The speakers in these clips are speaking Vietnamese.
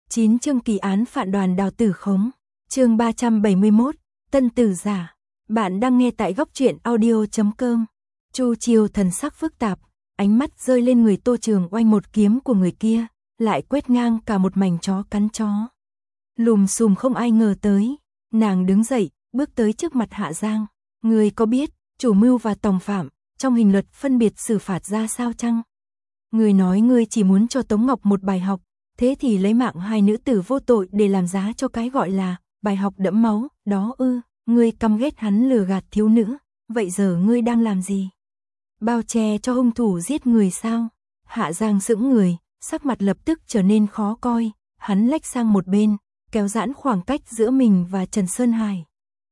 9 chương kỳ án phản đoàn Đào Tử Khống. Chương 371, Tân tử giả. Bạn đang nghe tại góc truyện audio.com. Chu Chiêu thần sắc phức tạp, ánh mắt rơi lên người Tô Trường Oanh, một kiếm của người kia lại quét ngang cả một mảnh chó cắn chó. Lùm xùm không ai ngờ tới, nàng đứng dậy, bước tới trước mặt Hạ Giang. Ngươi có biết chủ mưu và tòng phạm trong hình luật phân biệt xử phạt ra sao chăng? Ngươi nói ngươi chỉ muốn cho Tống Ngọc một bài học, thế thì lấy mạng hai nữ tử vô tội để làm giá cho cái gọi là bài học đẫm máu đó ư? Ngươi căm ghét hắn lừa gạt thiếu nữ, vậy giờ ngươi đang làm gì? Bao che cho hung thủ giết người sao? Hạ Giang sững người, sắc mặt lập tức trở nên khó coi, hắn lách sang một bên, kéo giãn khoảng cách giữa mình và Trần Sơn Hải.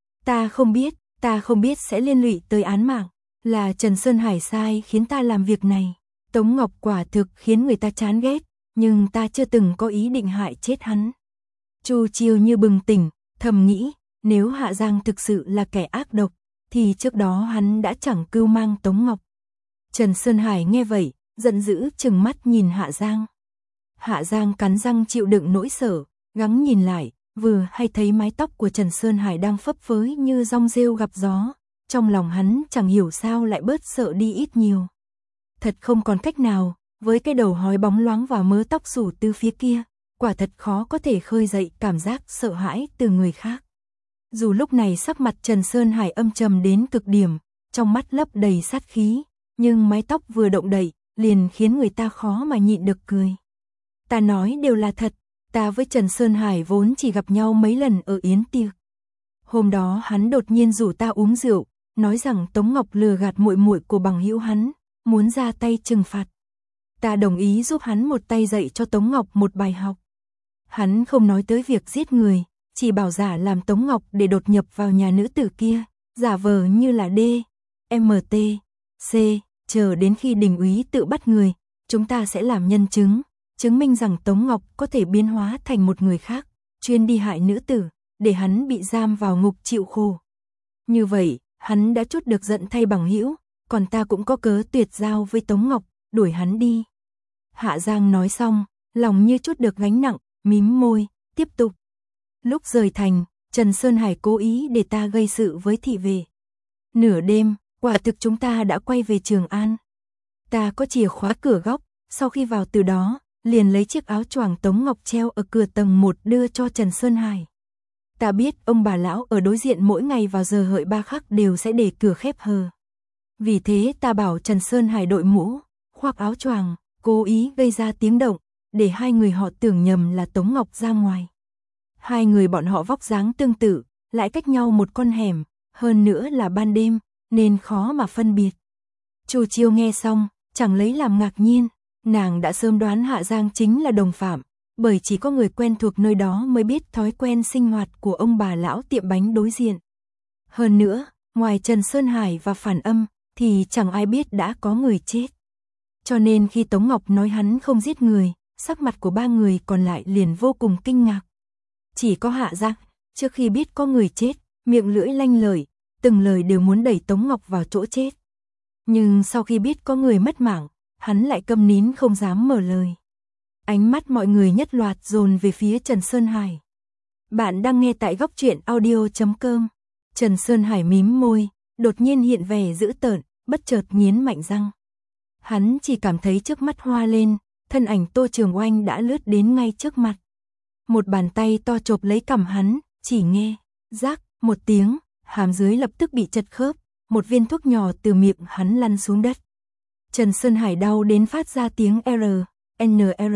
Ta không biết sẽ liên lụy tới án mạng, là Trần Sơn Hải sai khiến ta làm việc này. Tống Ngọc quả thực khiến người ta chán ghét, nhưng ta chưa từng có ý định hại chết hắn. Chu Chiêu như bừng tỉnh, thầm nghĩ, nếu Hạ Giang thực sự là kẻ ác độc, thì trước đó hắn đã chẳng cưu mang Tống Ngọc. Trần Sơn Hải nghe vậy, giận dữ trừng mắt nhìn Hạ Giang. Hạ Giang cắn răng chịu đựng nỗi sợ, gắng nhìn lại, vừa hay thấy mái tóc của Trần Sơn Hải đang phấp phới như dong rêu gặp gió. Trong lòng hắn chẳng hiểu sao lại bớt sợ đi ít nhiều. Thật không còn cách nào, với cái đầu hói bóng loáng và mớ tóc xù từ phía kia, quả thật khó có thể khơi dậy cảm giác sợ hãi từ người khác. Dù lúc này sắc mặt Trần Sơn Hải âm trầm đến cực điểm, trong mắt lấp đầy sát khí, nhưng mái tóc vừa động đậy, liền khiến người ta khó mà nhịn được cười. Ta nói đều là thật, ta với Trần Sơn Hải vốn chỉ gặp nhau mấy lần ở yến tiệc. Hôm đó hắn đột nhiên rủ ta uống rượu, nói rằng Tống Ngọc lừa gạt muội muội của bằng hữu hắn, muốn ra tay trừng phạt. Ta đồng ý giúp hắn một tay dạy cho Tống Ngọc một bài học. Hắn không nói tới việc giết người, chỉ bảo giả làm Tống Ngọc để đột nhập vào nhà nữ tử kia, giả vờ như là D, MT, C, chờ đến khi đình úy tự bắt người, chúng ta sẽ làm nhân chứng, chứng minh rằng Tống Ngọc có thể biến hóa thành một người khác, chuyên đi hại nữ tử, để hắn bị giam vào ngục chịu khổ. Như vậy, hắn đã trút được giận thay bằng hữu, còn ta cũng có cớ tuyệt giao với Tống Ngọc, đuổi hắn đi. Hạ Giang nói xong, lòng như trút được gánh nặng, mím môi, tiếp tục. Lúc rời thành, Trần Sơn Hải cố ý để ta gây sự với thị vệ. Nửa đêm, quả thực chúng ta đã quay về Trường An. Ta có chìa khóa cửa góc, sau khi vào từ đó, liền lấy chiếc áo choàng Tống Ngọc treo ở cửa tầng 1 đưa cho Trần Sơn Hải. Ta biết ông bà lão ở đối diện mỗi ngày vào giờ hợi 3 khắc đều sẽ để cửa khép hờ. Vì thế ta bảo Trần Sơn Hải đội mũ, khoác áo choàng, cố ý gây ra tiếng động, để hai người họ tưởng nhầm là Tống Ngọc ra ngoài. Hai người bọn họ vóc dáng tương tự, lại cách nhau một con hẻm, hơn nữa là ban đêm, nên khó mà phân biệt. Chu Chiêu nghe xong, chẳng lấy làm ngạc nhiên, nàng đã sớm đoán Hạ Giang chính là đồng phạm, bởi chỉ có người quen thuộc nơi đó mới biết thói quen sinh hoạt của ông bà lão tiệm bánh đối diện. Hơn nữa, ngoài Trần Sơn Hải và Phản Âm, thì chẳng ai biết đã có người chết. Cho nên khi Tống Ngọc nói hắn không giết người, sắc mặt của ba người còn lại liền vô cùng kinh ngạc. Chỉ có Hạ Giang, trước khi biết có người chết, miệng lưỡi lanh lợi, từng lời đều muốn đẩy Tống Ngọc vào chỗ chết. Nhưng sau khi biết có người mất mạng, hắn lại câm nín không dám mở lời. Ánh mắt mọi người nhất loạt dồn về phía Trần Sơn Hải. Bạn đang nghe tại góc truyện audio.com. Trần Sơn Hải mím môi, đột nhiên hiện vẻ dữ tợn, bất chợt nghiến mạnh răng. Hắn chỉ cảm thấy trước mắt hoa lên, thân ảnh Tô Trường Oanh đã lướt đến ngay trước mặt. Một bàn tay to chộp lấy cằm hắn, chỉ nghe rác một tiếng, hàm dưới lập tức bị chật khớp, một viên thuốc nhỏ từ miệng hắn lăn xuống đất. Trần Sơn Hải đau đến phát ra tiếng NR.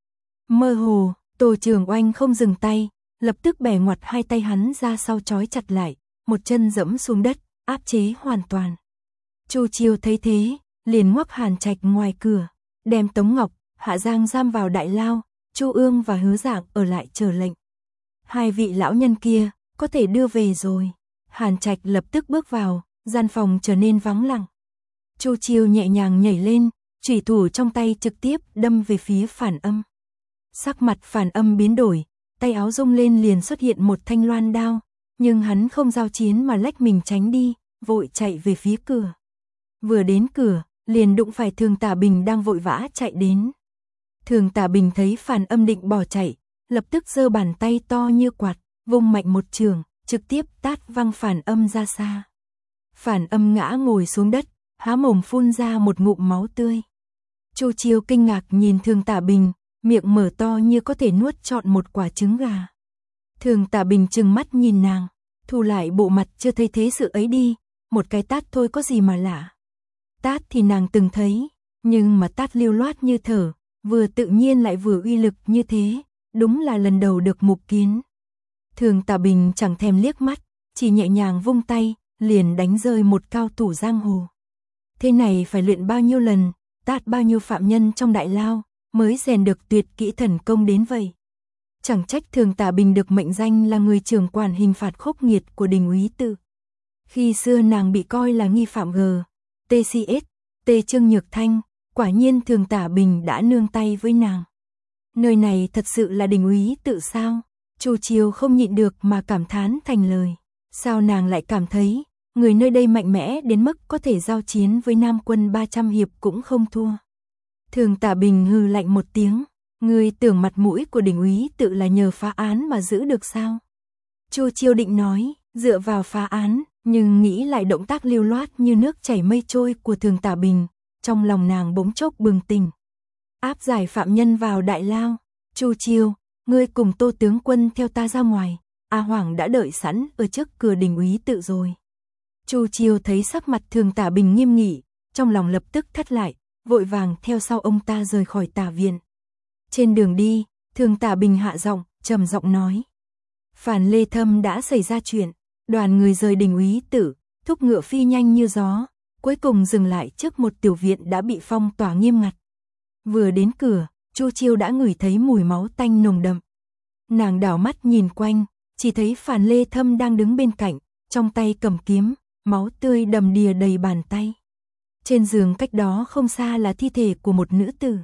Mơ hồ, Tô Trường Oanh không dừng tay, lập tức bẻ ngoặt hai tay hắn ra sau trói chặt lại, một chân dẫm xuống đất, áp chế hoàn toàn. Chu Chiêu thấy thế, liền ngoắc Hàn Trạch ngoài cửa, đem Tống Ngọc, Hạ Giang giam vào đại lao, Chu Ương và Hứa Dạng ở lại chờ lệnh. Hai vị lão nhân kia có thể đưa về rồi. Hàn Trạch lập tức bước vào, gian phòng trở nên vắng lặng. Chu Chiêu nhẹ nhàng nhảy lên, chủy thủ trong tay trực tiếp đâm về phía Phản Âm. Sắc mặt Phản Âm biến đổi, tay áo rung lên liền xuất hiện một thanh loan đao, nhưng hắn không giao chiến mà lách mình tránh đi, vội chạy về phía cửa. Vừa đến cửa, liền đụng phải Thường Tả Bình đang vội vã chạy đến. Thường Tả Bình thấy Phản Âm định bỏ chạy, lập tức giơ bàn tay to như quạt, vung mạnh một chưởng, trực tiếp tát văng Phản Âm ra xa. Phản Âm ngã ngồi xuống đất, há mồm phun ra một ngụm máu tươi. Chu Chiêu kinh ngạc nhìn Thường Tả Bình, miệng mở to như có thể nuốt trọn một quả trứng gà. Thường Tả Bình trừng mắt nhìn nàng, thu lại bộ mặt chưa thấy thế sự ấy đi, một cái tát thôi có gì mà lạ. Tát thì nàng từng thấy, nhưng mà tát lưu loát như thở, vừa tự nhiên lại vừa uy lực như thế, đúng là lần đầu được mục kiến. Thường Tả Bình chẳng thèm liếc mắt, chỉ nhẹ nhàng vung tay, liền đánh rơi một cao thủ giang hồ. Thế này phải luyện bao nhiêu lần, tát bao nhiêu phạm nhân trong đại lao, mới rèn được tuyệt kỹ thần công đến vậy. Chẳng trách Thường Tả Bình được mệnh danh là người trưởng quản hình phạt khốc nghiệt của Đình Úy Tự. Khi xưa nàng bị coi là nghi phạm TCS, Trương Nhược Thanh, quả nhiên Thường Tả Bình đã nương tay với nàng. Nơi này thật sự là Đình Úy Tự sao? Chu Chiêu không nhịn được mà cảm thán thành lời. Sao nàng lại cảm thấy, người nơi đây mạnh mẽ đến mức có thể giao chiến với Nam quân 300 hiệp cũng không thua. Thường Tả Bình hừ lạnh một tiếng, ngươi tưởng mặt mũi của Đình Úy Tự là nhờ phá án mà giữ được sao? Chu Chiêu định nói, dựa vào phá án, nhưng nghĩ lại động tác lưu loát như nước chảy mây trôi của Thường Tả Bình, trong lòng nàng bỗng chốc bừng tỉnh. Áp giải phạm nhân vào đại lao. Chu Chiêu, ngươi cùng Tô tướng quân theo ta ra ngoài. A Hoàng đã đợi sẵn ở trước cửa Đình Úy Tự rồi. Chu Chiêu thấy sắc mặt Thường Tả Bình nghiêm nghị, trong lòng lập tức thắt lại, vội vàng theo sau ông ta rời khỏi Tả viện. Trên đường đi, Thường Tả Bình hạ giọng, trầm giọng nói: Phản Lê Thâm đã xảy ra chuyện, đoàn người rời Đình Úy Tự, thúc ngựa phi nhanh như gió, cuối cùng dừng lại trước một tiểu viện đã bị phong tỏa nghiêm ngặt. Vừa đến cửa, Chu Chiêu đã ngửi thấy mùi máu tanh nồng đậm. Nàng đảo mắt nhìn quanh, chỉ thấy Phản Lê Thâm đang đứng bên cạnh, trong tay cầm kiếm, máu tươi đầm đìa đầy bàn tay. Trên giường cách đó không xa là thi thể của một nữ tử.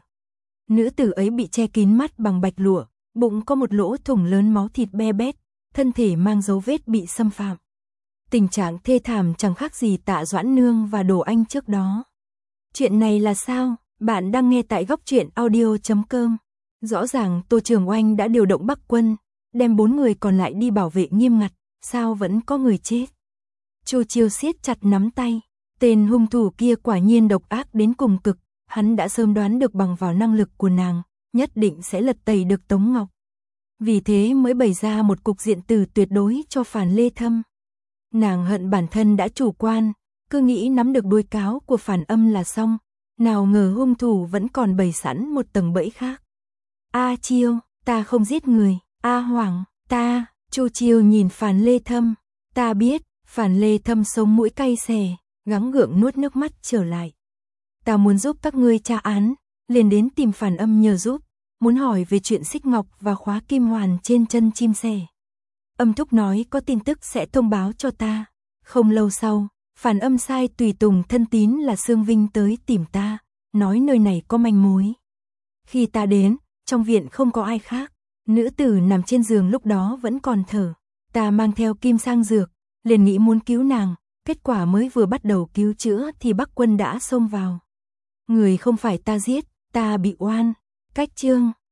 Nữ tử ấy bị che kín mắt bằng bạch lụa, bụng có một lỗ thủng lớn, máu thịt be bét, thân thể mang dấu vết bị xâm phạm. Tình trạng thê thảm chẳng khác gì Tạ Doãn Nương và Đồ Anh trước đó. Chuyện này là sao? Bạn đang nghe tại góc truyện audio.com. Rõ ràng Tô Trường Oanh đã điều động Bắc quân, đem 4 người còn lại đi bảo vệ nghiêm ngặt, sao vẫn có người chết? Chu Chiêu siết chặt nắm tay, tên hung thủ kia quả nhiên độc ác đến cùng cực, hắn đã sớm đoán được bằng vào năng lực của nàng, nhất định sẽ lật tẩy được Tống Ngọc. Vì thế mới bày ra một cục diện tử tuyệt đối cho Phản Lê Thâm. Nàng hận bản thân đã chủ quan, cứ nghĩ nắm được đuôi cáo của Phản Âm là xong, nào ngờ hung thủ vẫn còn bày sẵn một tầng bẫy khác. A Chiêu, ta không giết người. A Hoàng, ta. Chu Chiêu nhìn Phản Lê Thâm, ta biết. Phản Lê Thâm sống mũi cay xè, gắng gượng nuốt nước mắt trở lại. Ta muốn giúp các ngươi tra án, liền đến tìm Phản Âm nhờ giúp, muốn hỏi về chuyện xích ngọc và khóa kim hoàn trên chân chim sẻ. Âm thúc nói có tin tức sẽ thông báo cho ta. Không lâu sau, Phản Âm sai tùy tùng thân tín là Sương Vinh tới tìm ta, nói nơi này có manh mối. Khi ta đến, trong viện không có ai khác, nữ tử nằm trên giường lúc đó vẫn còn thở. Ta mang theo kim sang dược, liền nghĩ muốn cứu nàng, kết quả mới vừa bắt đầu cứu chữa thì Bắc quân đã xông vào. Người không phải ta giết, ta bị oan. Cách chương